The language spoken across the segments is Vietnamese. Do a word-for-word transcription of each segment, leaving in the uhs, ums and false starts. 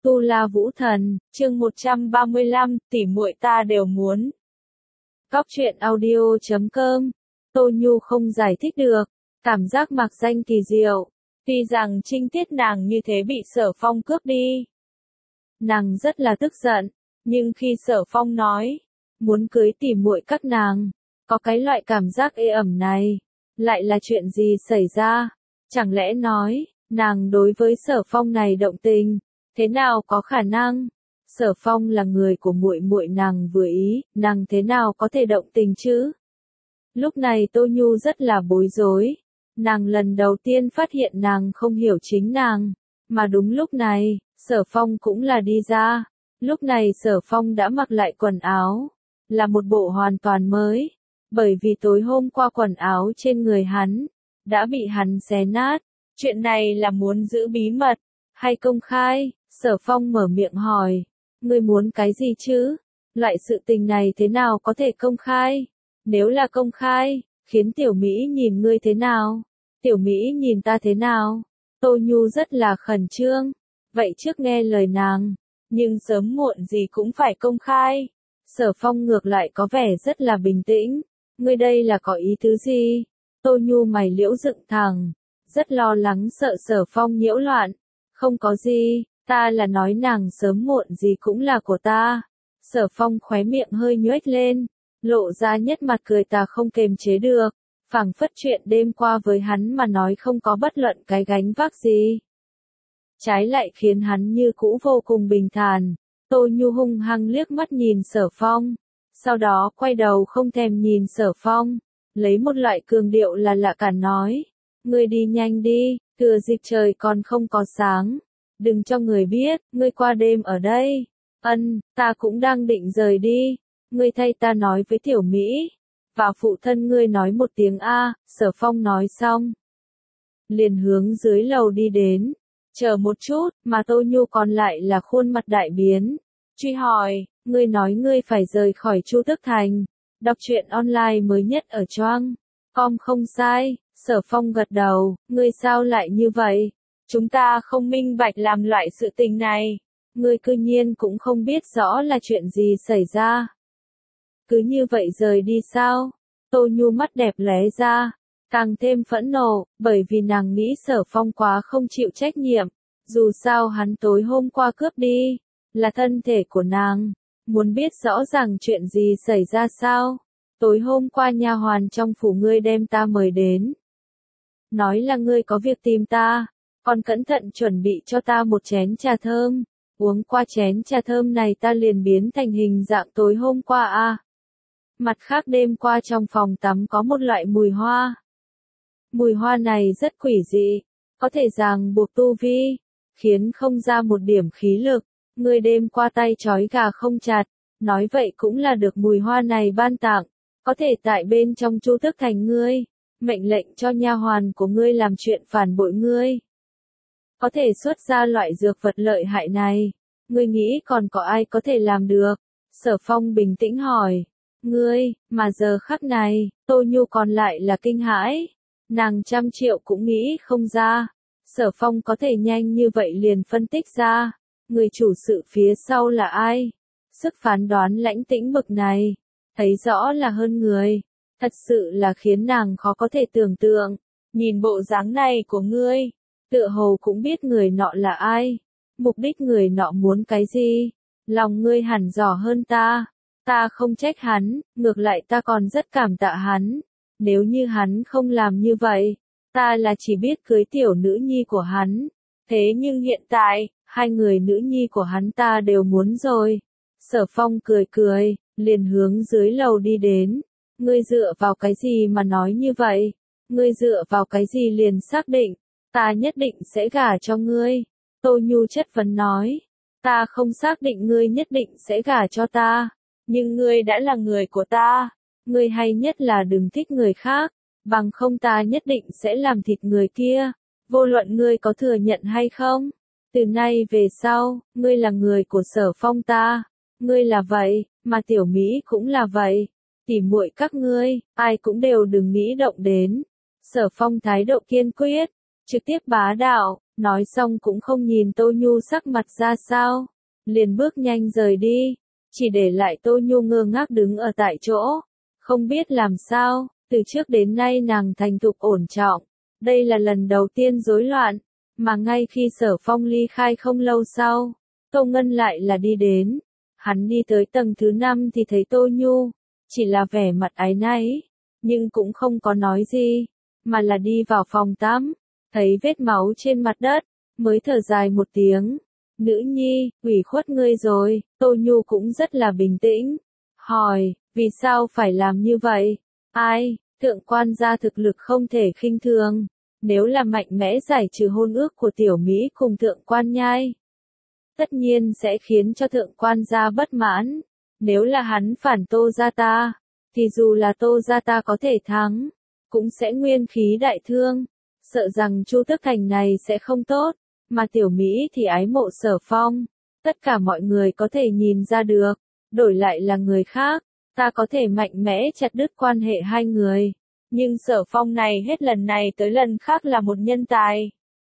Tu La Vũ Thần, chương một trăm ba mươi lăm, tỉ muội ta đều muốn. Cóc truyện audio chấm com, Tô Nhu không giải thích được, cảm giác mặc danh kỳ diệu, tuy rằng trinh tiết nàng như thế bị Sở Phong cướp đi. Nàng rất là tức giận, nhưng khi Sở Phong nói, muốn cưới tỉ muội các nàng, có cái loại cảm giác ê ẩm này, lại là chuyện gì xảy ra, chẳng lẽ nói, nàng đối với Sở Phong này động tình. Thế nào có khả năng? Sở Phong là người của muội muội nàng vừa ý, nàng thế nào có thể động tình chứ? Lúc này Tô Nhu rất là bối rối, nàng lần đầu tiên phát hiện nàng không hiểu chính nàng, mà đúng lúc này, Sở Phong cũng là đi ra, lúc này Sở Phong đã mặc lại quần áo, là một bộ hoàn toàn mới, bởi vì tối hôm qua quần áo trên người hắn, đã bị hắn xé nát, chuyện này là muốn giữ bí mật, hay công khai? Sở Phong mở miệng hỏi, ngươi muốn cái gì chứ? Loại sự tình này thế nào có thể công khai? Nếu là công khai, khiến Tiểu Mỹ nhìn ngươi thế nào? Tiểu Mỹ nhìn ta thế nào? Tô Nhu rất là khẩn trương, vậy trước nghe lời nàng, nhưng sớm muộn gì cũng phải công khai. Sở Phong ngược lại có vẻ rất là bình tĩnh, ngươi đây là có ý tứ gì? Tô Nhu mày liễu dựng thẳng, rất lo lắng sợ Sở Phong nhiễu loạn, không có gì. Ta là nói nàng sớm muộn gì cũng là của ta. Sở Phong khóe miệng hơi nhoếch lên, lộ ra nhất mặt cười ta không kềm chế được, phảng phất chuyện đêm qua với hắn mà nói không có bất luận cái gánh vác gì. Trái lại khiến hắn như cũ vô cùng bình thản. Tô Nhu hung hăng liếc mắt nhìn Sở Phong, sau đó quay đầu không thèm nhìn Sở Phong, lấy một loại cường điệu là lạ cả nói, ngươi đi nhanh đi, thừa dịp trời còn không có sáng. Đừng cho người biết, ngươi qua đêm ở đây. Ân, ta cũng đang định rời đi. Ngươi thay ta nói với Tiểu Mỹ. Và phụ thân ngươi nói một tiếng A, Sở Phong nói xong. Liền hướng dưới lầu đi đến. Chờ một chút, mà Tô Nhu còn lại là khuôn mặt đại biến. Truy hỏi, ngươi nói ngươi phải rời khỏi Chu Tức Thành. Đọc truyện online mới nhất ở Choang. Com không sai, Sở Phong gật đầu, ngươi sao lại như vậy? Chúng ta không minh bạch làm loại sự tình này, ngươi cư nhiên cũng không biết rõ là chuyện gì xảy ra. Cứ như vậy rời đi sao? Tô Nhu mắt đẹp lóe ra, càng thêm phẫn nộ, bởi vì nàng nghĩ Sở Phong quá không chịu trách nhiệm, dù sao hắn tối hôm qua cướp đi, là thân thể của nàng, muốn biết rõ ràng chuyện gì xảy ra sao? Tối hôm qua nha hoàn trong phủ ngươi đem ta mời đến, nói là ngươi có việc tìm ta. Còn cẩn thận chuẩn bị cho ta một chén trà thơm, uống qua chén trà thơm này ta liền biến thành hình dạng tối hôm qua a. À. Mặt khác đêm qua trong phòng tắm có một loại mùi hoa. Mùi hoa này rất quỷ dị, có thể ràng buộc tu vi, khiến không ra một điểm khí lực, ngươi đêm qua tay trói gà không chặt, nói vậy cũng là được mùi hoa này ban tặng, có thể tại bên trong Chu Tức Thành ngươi, mệnh lệnh cho nha hoàn của ngươi làm chuyện phản bội ngươi. Có thể xuất ra loại dược vật lợi hại này, ngươi nghĩ còn có ai có thể làm được? Sở Phong bình tĩnh hỏi, ngươi, mà giờ khắc này, Tô Nhu còn lại là kinh hãi, nàng trăm triệu cũng nghĩ không ra, Sở Phong có thể nhanh như vậy liền phân tích ra, người chủ sự phía sau là ai? Sức phán đoán lãnh tĩnh bực này, thấy rõ là hơn người, thật sự là khiến nàng khó có thể tưởng tượng, nhìn bộ dáng này của ngươi. Tựa hồ cũng biết người nọ là ai, mục đích người nọ muốn cái gì, lòng ngươi hẳn rõ hơn ta, ta không trách hắn, ngược lại ta còn rất cảm tạ hắn, nếu như hắn không làm như vậy, ta là chỉ biết cưới tiểu nữ nhi của hắn, thế nhưng hiện tại, hai người nữ nhi của hắn ta đều muốn rồi. Sở Phong cười cười, liền hướng dưới lầu đi đến, ngươi dựa vào cái gì mà nói như vậy, ngươi dựa vào cái gì liền xác định. Ta nhất định sẽ gả cho ngươi. Tô Nhu chất vấn nói. Ta không xác định ngươi nhất định sẽ gả cho ta. Nhưng ngươi đã là người của ta. Ngươi hay nhất là đừng thích người khác. Bằng không ta nhất định sẽ làm thịt người kia. Vô luận ngươi có thừa nhận hay không. Từ nay về sau, ngươi là người của Sở Phong ta. Ngươi là vậy, mà Tiểu Mỹ cũng là vậy. Tỉ muội các ngươi, ai cũng đều đừng nghĩ động đến. Sở Phong thái độ kiên quyết. Trực tiếp bá đạo, Nói xong cũng không nhìn Tô Nhu sắc mặt ra sao, liền bước nhanh rời đi, chỉ để lại Tô Nhu ngơ ngác đứng ở tại chỗ, không biết làm sao, từ trước đến nay nàng thành thục ổn trọng, đây là lần đầu tiên rối loạn, mà ngay khi Sở Phong ly khai không lâu sau, Tô Ngân lại là đi đến, hắn đi tới tầng thứ năm thì thấy Tô Nhu, chỉ là vẻ mặt áy náy, nhưng cũng không có nói gì, mà là đi vào phòng tắm, thấy vết máu trên mặt đất, mới thở dài một tiếng. Nữ nhi, ủy khuất ngươi rồi, Tô Nhu cũng rất là bình tĩnh. Hỏi, vì sao phải làm như vậy? Ai, thượng quan gia thực lực không thể khinh thường. Nếu là mạnh mẽ giải trừ hôn ước của tiểu Mỹ cùng thượng quan nhai, tất nhiên sẽ khiến cho thượng quan gia bất mãn. Nếu là hắn phản Tô gia ta, thì dù là Tô gia ta có thể thắng, cũng sẽ nguyên khí đại thương. Sợ rằng Chu Tức Thành này sẽ không tốt, mà tiểu Mỹ thì ái mộ Sở Phong. Tất cả mọi người có thể nhìn ra được, đổi lại là người khác, ta có thể mạnh mẽ chặt đứt quan hệ hai người. Nhưng Sở Phong này hết lần này tới lần khác là một nhân tài.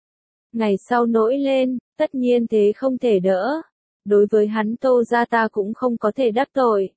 Ngày sau nổi lên, tất nhiên thế không thể đỡ. Đối với hắn Tô gia ta cũng không có thể đắc tội.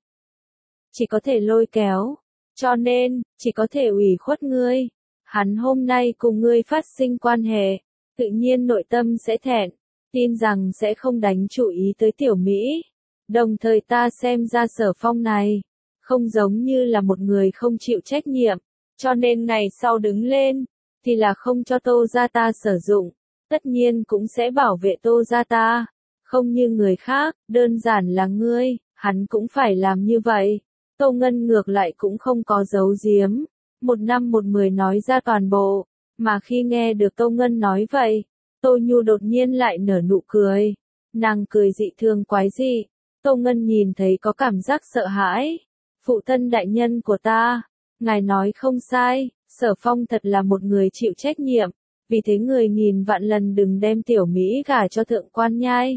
Chỉ có thể lôi kéo. Cho nên, chỉ có thể ủy khuất ngươi. Hắn hôm nay cùng ngươi phát sinh quan hệ, tự nhiên nội tâm sẽ thẹn, tin rằng sẽ không đánh chú ý tới tiểu Mỹ. Đồng thời ta xem ra Sở Phong này, không giống như là một người không chịu trách nhiệm, cho nên ngày sau đứng lên, thì là không cho Tô gia ta sử dụng, tất nhiên cũng sẽ bảo vệ Tô gia ta, không như người khác, đơn giản là ngươi, hắn cũng phải làm như vậy. Tô Ngân ngược lại cũng không có giấu giếm, một năm một mười nói ra toàn bộ, mà khi nghe được Tô Ngân nói vậy, Tô Nhu đột nhiên lại nở nụ cười, nàng cười dị thường quái dị, Tô Ngân nhìn thấy có cảm giác sợ hãi, phụ thân đại nhân của ta, ngài nói không sai, Sở Phong thật là một người chịu trách nhiệm, vì thế người nghìn vạn lần đừng đem tiểu Mỹ gả cho thượng quan nhai.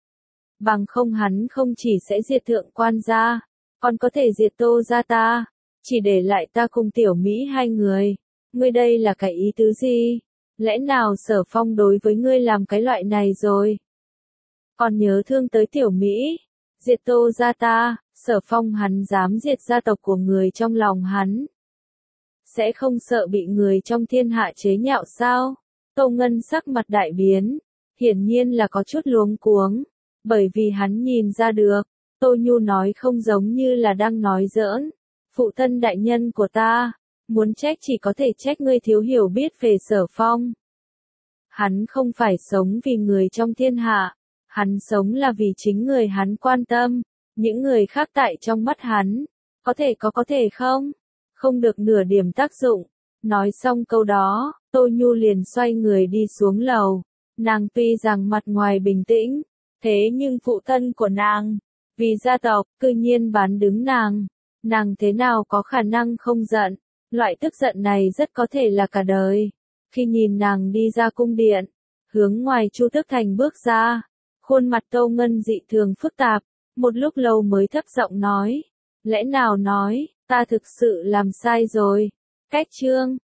Bằng không hắn không chỉ sẽ diệt thượng quan gia, còn có thể diệt Tô gia ta, chỉ để lại ta cùng tiểu Mỹ hai người. Ngươi đây là cái ý tứ gì? Lẽ nào Sở Phong đối với ngươi làm cái loại này rồi? Còn nhớ thương tới tiểu Mỹ, diệt Tô gia ta, Sở Phong hắn dám diệt gia tộc của người trong lòng hắn. Sẽ không sợ bị người trong thiên hạ chế nhạo sao? Tô Ngân sắc mặt đại biến, hiển nhiên là có chút luống cuống, bởi vì hắn nhìn ra được, Tô Nhu nói không giống như là đang nói giỡn. Phụ thân đại nhân của ta, muốn trách chỉ có thể trách ngươi thiếu hiểu biết về Sở Phong. Hắn không phải sống vì người trong thiên hạ, hắn sống là vì chính người hắn quan tâm, những người khác tại trong mắt hắn, có thể có có thể không, không được nửa điểm tác dụng. Nói xong câu đó, Tô Nhu liền xoay người đi xuống lầu, nàng tuy rằng mặt ngoài bình tĩnh, thế nhưng phụ thân của nàng, vì gia tộc, cư nhiên bán đứng nàng. Nàng thế nào có khả năng không giận, loại tức giận này rất có thể là cả đời. Khi nhìn nàng đi ra cung điện, hướng ngoài Chu Tức Thành bước ra, khuôn mặt Tô Ngân dị thường phức tạp, một lúc lâu mới thấp giọng nói, lẽ nào nói, ta thực sự làm sai rồi. Cách chương